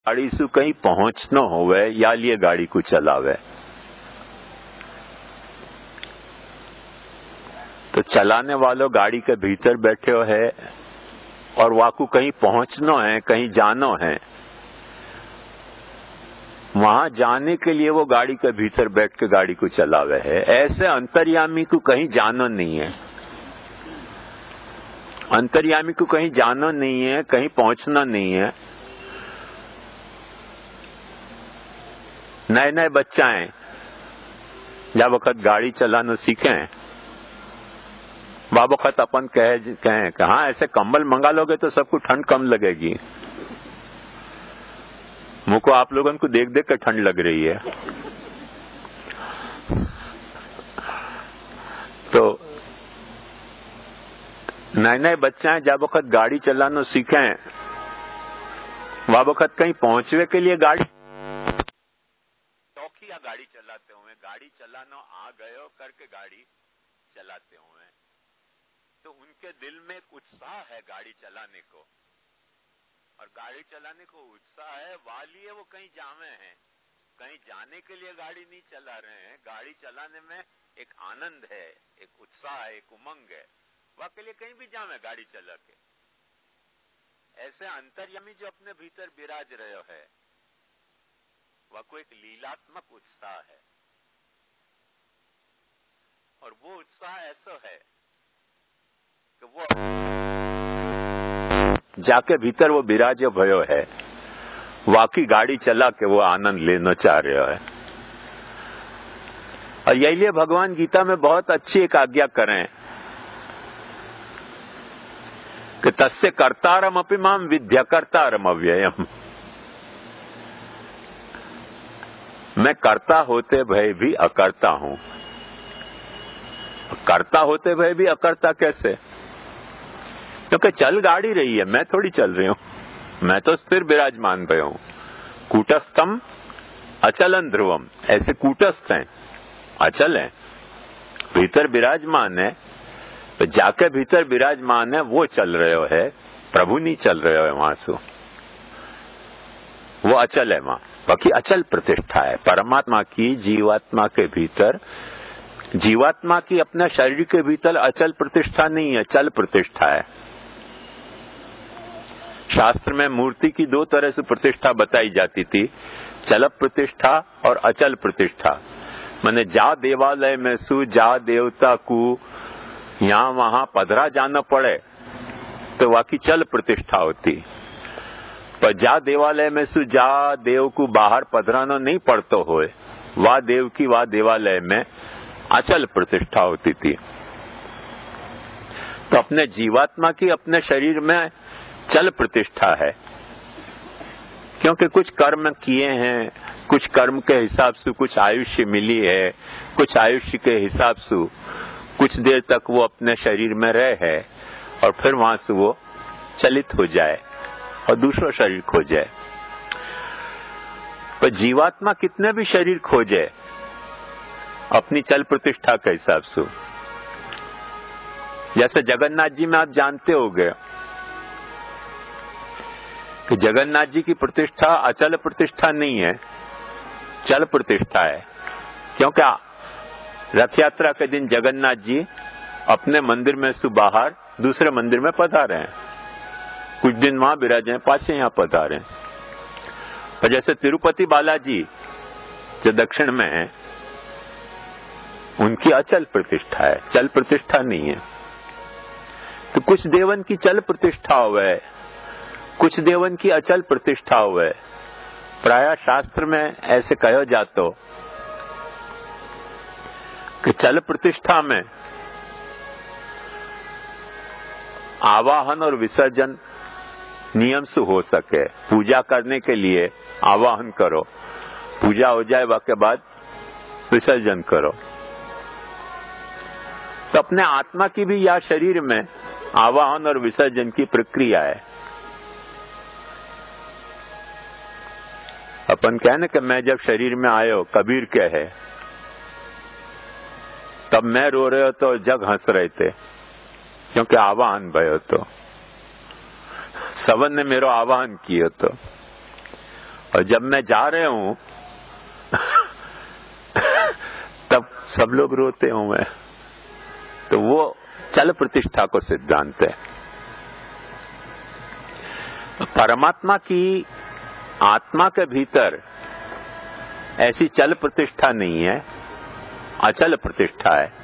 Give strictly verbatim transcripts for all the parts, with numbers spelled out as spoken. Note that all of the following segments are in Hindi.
गाड़ी से कहीं पहुंचना होवे या लिए गाड़ी को चलावे। तो चलाने वालों गाड़ी के भीतर बैठे हो है और वाकू कहीं पहुंचना है, कहीं जाना है। वहां जाने के लिए वो गाड़ी के भीतर बैठ के गाड़ी को चलावे है। ऐसे अंतर्यामी को कहीं जाना नहीं है, अंतर्यामी को कहीं जाना नहीं है, कहीं पहुंचना नहीं है। नए नए बच्चाएं जब वक्त गाड़ी चलाना सीखे, वह वक्त अपन कहे कहें कि हाँ ऐसे कंबल मंगा लोगे तो सबको ठंड कम लगेगी। मुझको आप लोगों को देख देख कर ठंड लग रही है। तो नए नए बच्चे जब वक्त गाड़ी चलाना सीखे, वह वक्त कहीं पहुंचने के लिए गाड़ी या गाड़ी चलाते हुए, गाड़ी चलाना आ गयो करके गाड़ी चलाते हुए, तो उनके दिल में एक उत्साह है गाड़ी चलाने को, और गाड़ी चलाने को उत्साह है वाली है। वो कहीं जावे हैं, कहीं जाने के लिए गाड़ी नहीं चला रहे हैं। गाड़ी चलाने में एक आनंद है, एक उत्साह है, एक उमंग है। वह के लिए कहीं भी जावे गाड़ी चला के। ऐसे अंतर्यामी जो अपने भीतर विराज रहे है, वह को एक लीलात्मक उत्साह है, और वो उत्साह ऐसा है कि वो जाके भीतर वो विराज भयो है, वाकई गाड़ी चला के वो आनंद लेना चाह रहे है। और यही लिए भगवान गीता में बहुत अच्छी एक आज्ञा करें कि तस्य कर्तारम अपि माम विद्या कर्तारम अव्ययम। मैं कर्ता होते भय भी अकर्ता हूं। कर्ता होते भय भी अकर्ता कैसे? क्योंकि चल गाड़ी रही है, मैं थोड़ी चल रही हूं, मैं तो स्थिर विराजमान भय हूं। कूटस्थम अचलन ध्रुवम, ऐसे कूटस्थ हैं, अचल हैं, भीतर विराजमान है। तो जाके भीतर विराजमान है वो चल रहे हो है, प्रभु नहीं चल रहे हो है वहां से, वो अचल है। वहां बाकी अचल प्रतिष्ठा है परमात्मा की जीवात्मा के भीतर। जीवात्मा की अपने शरीर के भीतर अचल प्रतिष्ठा नहीं है, चल प्रतिष्ठा है। शास्त्र में मूर्ति की दो तरह से प्रतिष्ठा बताई जाती थी, चल प्रतिष्ठा और अचल प्रतिष्ठा। माने जा देवालय में सु जा देवता को यहां वहां पधरा जाना पड़े तो वाकी चल प्रतिष्ठा होती। पर जा देवालय में सु जा देव को बाहर पधराना नहीं पड़तो होए, वाह देव की वाह देवालय में अचल प्रतिष्ठा होती थी। तो अपने जीवात्मा की अपने शरीर में चल प्रतिष्ठा है, क्योंकि कुछ कर्म किए हैं, कुछ कर्म के हिसाब से कुछ आयुष्य मिली है, कुछ आयुष्य के हिसाब से कुछ देर तक वो अपने शरीर में रहे है और फिर वहां से वो चलित हो जाए और दूसरा शरीर खोजे। पर जीवात्मा कितने भी शरीर खोजे अपनी चल प्रतिष्ठा के हिसाब से, जैसे जगन्नाथ जी में आप जानते होंगे कि जगन्नाथ जी की प्रतिष्ठा अचल प्रतिष्ठा नहीं है, चल प्रतिष्ठा है। क्योंकि रथ यात्रा के दिन जगन्नाथ जी अपने मंदिर में से बाहर दूसरे मंदिर में पधारे हैं, कुछ दिन वहां विराजे हैं, पाछे यहां पधारे हैं। और जैसे तिरुपति बालाजी जो दक्षिण में है, उनकी अचल प्रतिष्ठा है, चल प्रतिष्ठा नहीं है। तो कुछ देवन की चल प्रतिष्ठा हुए, कुछ देवन की अचल प्रतिष्ठा हुए। प्राय शास्त्र में ऐसे कहो जातो कि चल प्रतिष्ठा में आवाहन और विसर्जन नियम से हो सके। पूजा करने के लिए आवाहन करो, पूजा हो जाए उसके बाद विसर्जन करो। तो अपने आत्मा की भी या शरीर में आवाहन और विसर्जन की प्रक्रिया है। अपन कहने कि मैं जब शरीर में आयो, कबीर कहे, तब मैं रो रहे हो तो जग हंस रहे थे, क्योंकि आवाहन भयो तो सवन ने मेरो आवाहन किया। तो और जब मैं जा रहे हूं तब सब लोग रोते हूं मैं। तो वो चल प्रतिष्ठा को सिद्धांत है। परमात्मा की आत्मा के भीतर ऐसी चल प्रतिष्ठा नहीं है, अचल प्रतिष्ठा है।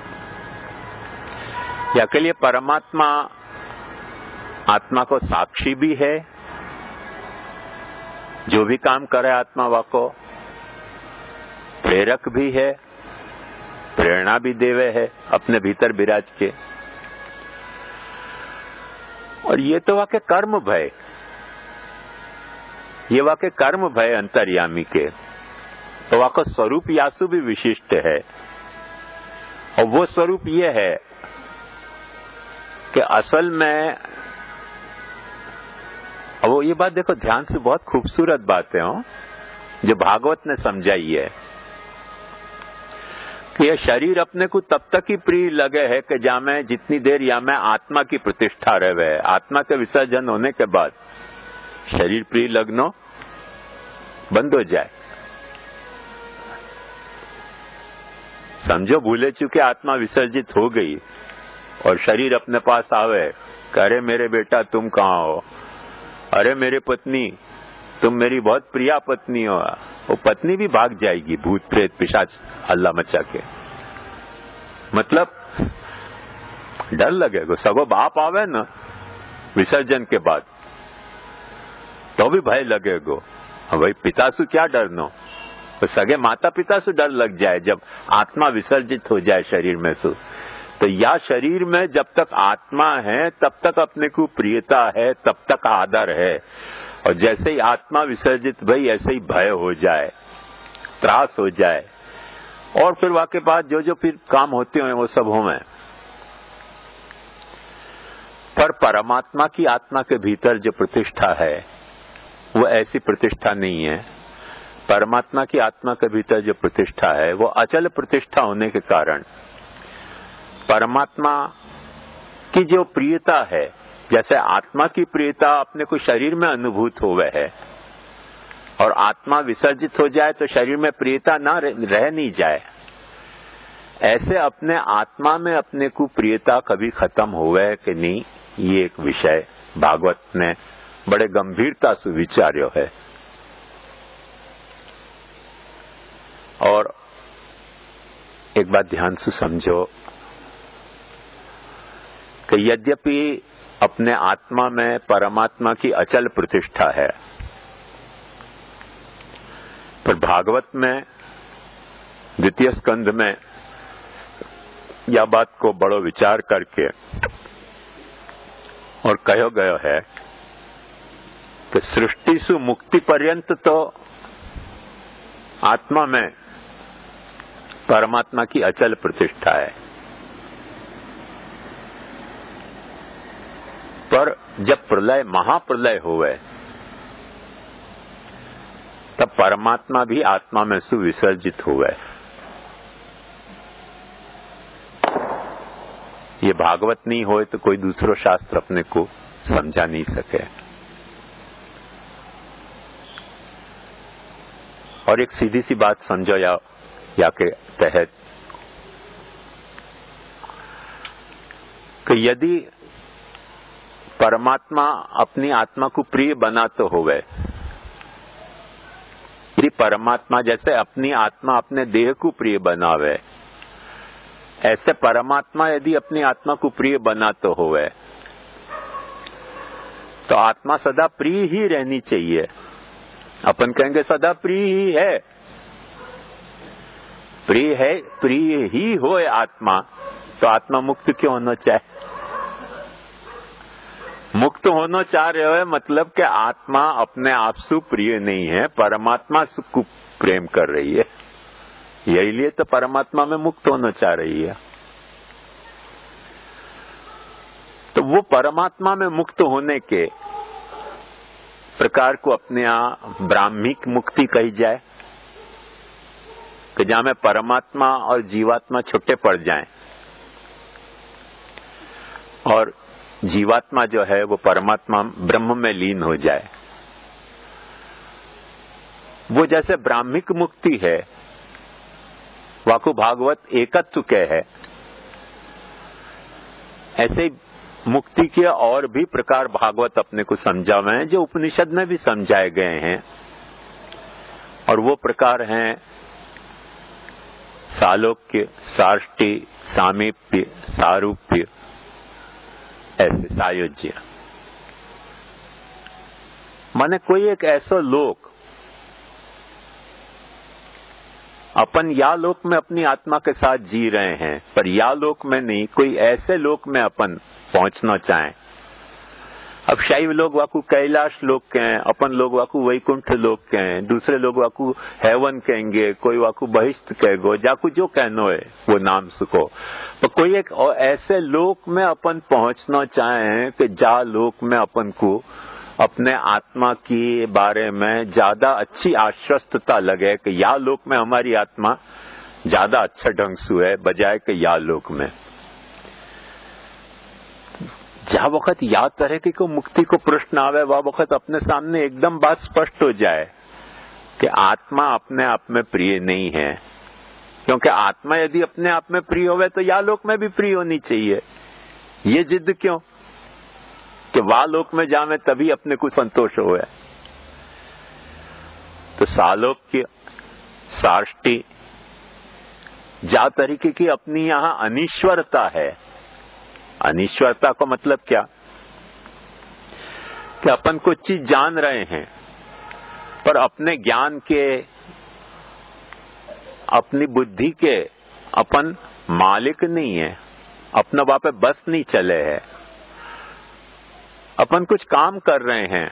या के लिए परमात्मा आत्मा को साक्षी भी है, जो भी काम करे आत्मा वा को प्रेरक भी है, प्रेरणा भी देवे है अपने भीतर विराज के। और ये तो वाके कर्म भय, ये वाके कर्म भय अंतर्यामी के, तो वाको स्वरूप यासु भी विशिष्ट है। और वो स्वरूप ये है कि असल में, अब वो ये बात देखो ध्यान से, बहुत खूबसूरत बातें हो जो भागवत ने समझाई है कि यह शरीर अपने को तब तक ही प्रिय लगे है कि जहां में जितनी देर या में आत्मा की प्रतिष्ठा रहे। आत्मा के विसर्जन होने के बाद शरीर प्रिय लगनो बंद हो जाए। समझो भूले चुके आत्मा विसर्जित हो गई और शरीर अपने पास आवे, अरे मेरे बेटा तुम कहाँ हो, अरे मेरे पत्नी तुम मेरी बहुत प्रिया पत्नी हो, वो पत्नी भी भाग जाएगी, भूत प्रेत पिशाच हल्ला मचा के। मतलब डर लगेगा। सगो बाप आवे ना विसर्जन के बाद तो भी भय लगेगा। भाई पिता से क्या डरनो, तो सगे माता पिता से डर लग जाए जब आत्मा विसर्जित हो जाए शरीर में से। तो या शरीर में जब तक आत्मा है तब तक अपने को प्रियता है, तब तक आदर है। और जैसे ही आत्मा विसर्जित भई ऐसे ही भय हो जाए, त्रास हो जाए, और फिर वाके बाद जो जो फिर काम होते हैं वो सब हों। पर परमात्मा की आत्मा के भीतर जो प्रतिष्ठा है वो ऐसी प्रतिष्ठा नहीं है। परमात्मा की आत्मा के भीतर जो प्रतिष्ठा है वो अचल प्रतिष्ठा होने के कारण परमात्मा की जो प्रियता है, जैसे आत्मा की प्रियता अपने को शरीर में अनुभूत होवे है, और आत्मा विसर्जित हो जाए तो शरीर में प्रियता ना रह नहीं जाए, ऐसे अपने आत्मा में अपने को प्रियता कभी खत्म होवे कि नहीं, ये एक विषय भागवत ने बड़े गंभीरता से विचार्यो है। और एक बात ध्यान से समझो कि यद्यपि अपने आत्मा में परमात्मा की अचल प्रतिष्ठा है, पर भागवत में द्वितीय स्कंध में यह बात को बड़ो विचार करके और कहो गयो है कि सृष्टि से मुक्ति पर्यंत तो आत्मा में परमात्मा की अचल प्रतिष्ठा है, पर जब प्रलय महाप्रलय होवे तब परमात्मा भी आत्मा में से विसर्जित हुए। ये भागवत नहीं होए तो कोई दूसरो शास्त्र अपने को समझा नहीं सके। और एक सीधी सी बात समझो या, या के तहत कि यदि परमात्मा अपनी आत्मा को प्रिय बनाते होवे, यदि परमात्मा जैसे अपनी आत्मा अपने देह को प्रिय बनावे, ऐसे परमात्मा यदि अपनी आत्मा को प्रिय बनाते होवे तो आत्मा सदा प्रिय ही रहनी चाहिए। अपन कहेंगे सदा प्रिय ही है, प्रिय है, प्रिय ही होए आत्मा, तो आत्मा मुक्त क्यों होना चाहे? मुक्त होना चाह रहे हो मतलब कि आत्मा अपने आप से प्रिय नहीं है, परमात्मा को प्रेम कर रही है, यही लिए तो परमात्मा में मुक्त होना चाह रही है। तो वो परमात्मा में मुक्त होने के प्रकार को अपने यहां ब्राह्मिक मुक्ति कही जाए कि जहां में परमात्मा और जीवात्मा छुट्टे पड़ जाएं और जीवात्मा जो है वो परमात्मा ब्रह्म में लीन हो जाए। वो जैसे ब्राह्मिक मुक्ति है, वाकु भागवत एकत्व के है, ऐसे ही मुक्ति के और भी प्रकार भागवत अपने को समझावे हैं जो उपनिषद में भी समझाए गए हैं। और वो प्रकार हैं सालोक्य, साष्टी, सामीप्य, सारूप्य, ऐसे सायुज्य। माने कोई एक ऐसा लोक, अपन या लोक में अपनी आत्मा के साथ जी रहे हैं, पर या लोक में नहीं, कोई ऐसे लोक में अपन पहुंचना चाहें। अब शैव लोग वाकु कैलाश लोक के हैं, अपन लोग वाकु वैकुंठ लोक के हैं, दूसरे लोग वाकु हेवन कहेंगे, कोई वाकु बहिष्ठ कहेगो, जाकु जो कहनो है वो नाम सुको। तो कोई एक ऐसे लोक में अपन पहुंचना चाहें कि जा लोक में अपन को अपने आत्मा के बारे में ज्यादा अच्छी आश्वस्तता लगे कि या लोक में हमारी आत्मा ज्यादा अच्छा ढंग से है बजाय कि या लोक में। जा वक्त या तरह की को मुक्ति को प्रश्न आवे, वह वक्त अपने सामने एकदम बात स्पष्ट हो जाए कि आत्मा अपने आप में प्रिय नहीं है, क्योंकि आत्मा यदि अपने आप में प्रिय होवे तो या लोक में भी प्रिय होनी चाहिए। ये जिद क्यों कि वाह लोक में जावे तभी अपने को संतोष होवे। तो सालोक्य, साष्टी, जा तरीके की अपनी यहां अनिश्वरता है। अनिश्वरता का मतलब क्या कि अपन कुछ चीज जान रहे हैं पर अपने ज्ञान के, अपनी बुद्धि के अपन मालिक नहीं है, अपना वहां पे बस नहीं चले है। अपन कुछ काम कर रहे हैं,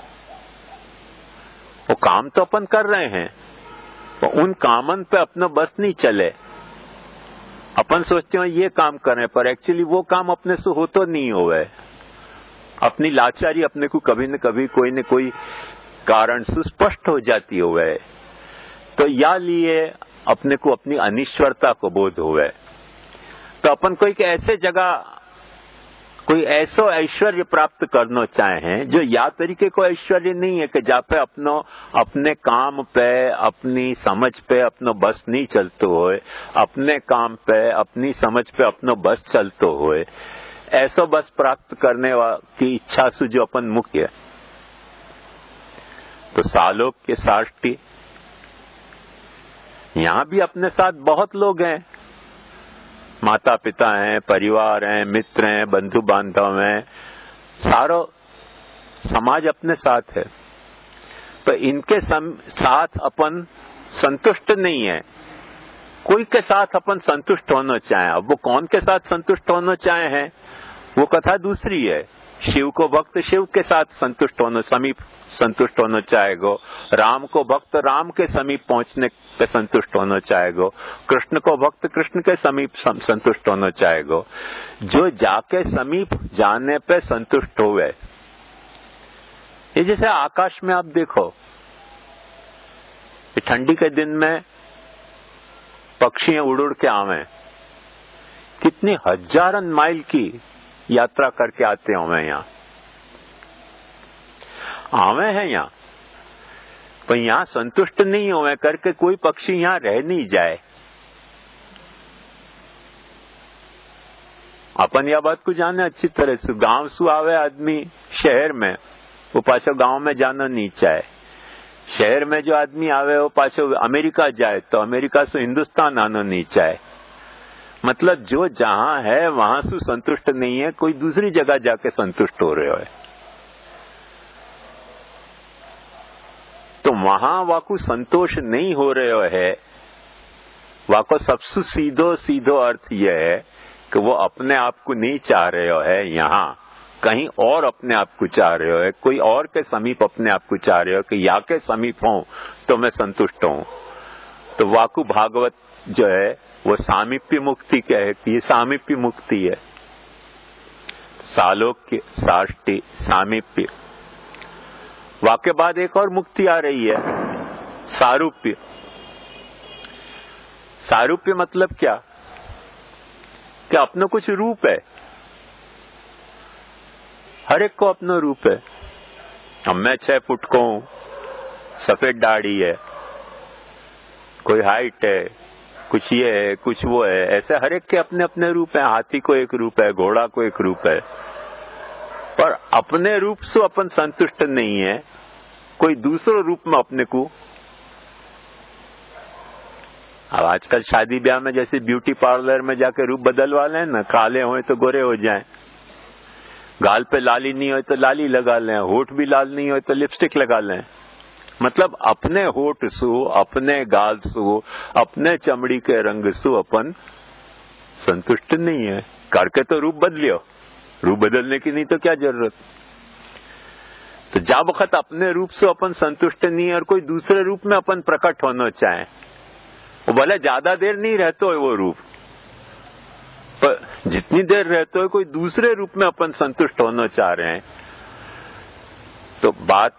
वो काम तो अपन कर रहे हैं, तो उन कामन पे अपना बस नहीं चले। अपन सोचते हैं ये काम कर रहे हैं, पर एक्चुअली वो काम अपने से हो तो नहीं होवे। अपनी लाचारी अपने को कभी न कभी कोई न कोई कारण से स्पष्ट हो जाती होवे। तो या लिए अपने को अपनी अनिश्वरता को बोध होवे, तो अपन कोई ऐसे जगह कोई ऐसा ऐश्वर्य प्राप्त करना चाहें जो या तरीके को ऐश्वर्य नहीं है कि जहाँ पे अपनो अपने काम पे, अपनी समझ पे अपनो बस नहीं चलते होए, अपने काम पे, अपनी समझ पे अपनो बस चलते होए, ऐसा बस प्राप्त करने की इच्छा से जो अपन मुख्य है। तो सालोक के साष्टी, यहां भी अपने साथ बहुत लोग हैं, माता पिता हैं, परिवार हैं, मित्र हैं, बंधु बांधव हैं, सारो समाज अपने साथ है। तो इनके साथ अपन संतुष्ट नहीं है, कोई के साथ अपन संतुष्ट होना चाहें। अब वो कौन के साथ संतुष्ट होना चाहे हैं वो कथा दूसरी है। शिव को भक्त शिव के साथ संतुष्ट होना, समीप संतुष्ट होना चाहेगो, राम को भक्त राम के समीप पहुंचने पे संतुष्ट होना चाहेगो, कृष्ण को भक्त कृष्ण के समीप संतुष्ट होना चाहेगो। जो जाके समीप जाने पे संतुष्ट होवे, ये जैसे आकाश में आप देखो, ठंडी के दिन में पक्षी उड़ उड़ के आवे, कितनी हजारन माइल की यात्रा करके आते होवे, यहाँ आवे हैं यहाँ, पर यहाँ संतुष्ट नहीं होवे करके कोई पक्षी यहाँ रह नहीं जाए। अपन यह बात को जाने अच्छी तरह से, गांव से आवे आदमी शहर में, वो पाछो गांव में जाना नहीं चाहे। शहर में जो आदमी आवे वो पाछो अमेरिका जाए तो अमेरिका से हिंदुस्तान आना नहीं चाहे। मतलब जो जहां है वहां से संतुष्ट नहीं है, कोई दूसरी जगह जाके संतुष्ट हो रहे हो है। तो वहां वाकु संतोष नहीं हो रहे हो है, वाको सबसे सीधो सीधो अर्थ यह है कि वो अपने आप को नहीं चाह रहे हो है, यहाँ कहीं और अपने आप को चाह रहे हो है, कोई और के समीप अपने आप को चाह रहे हो कि या के समीप हूं तो मैं संतुष्ट हूं। तो वाकु भागवत जो है वो सामीप्य मुक्ति क्या है कि ये सामीप्य मुक्ति है। सालोक्य, साष्टी, सामीप्य। वाक्य बाद एक और मुक्ति आ रही है, सारूप्य। सारूप्य मतलब क्या कि अपना कुछ रूप है, हर एक को अपना रूप है। अब मैं छह फुट को हूं, सफेद दाढ़ी है, कोई हाइट है, कुछ ये है, कुछ वो है, ऐसे हर एक के अपने अपने रूप है। हाथी को एक रूप है, घोड़ा को एक रूप है, पर अपने रूप से अपन संतुष्ट नहीं है, कोई दूसरे रूप में अपने को। अब आजकल शादी ब्याह में जैसे ब्यूटी पार्लर में जाके रूप बदलवा लें ना, काले होए तो गोरे हो जाएं, गाल पे लाली नहीं हो तो लाली लगा लें, होठ भी लाल नहीं हो तो लिपस्टिक लगा लें। मतलब अपने होठ सु, अपने गाल सु, अपने चमड़ी के रंग सु अपन संतुष्ट नहीं है। करके तो रूप बदलियो, रूप बदलने की नहीं तो क्या जरूरत। तो जा वक्त अपने रूप से अपन संतुष्ट नहीं है और कोई दूसरे रूप में अपन प्रकट होना चाहे, वो भले ज्यादा देर नहीं रहते हो वो रूप, पर जितनी देर रहते हो कोई दूसरे रूप में अपन संतुष्ट होना चाह रहे हैं, तो बात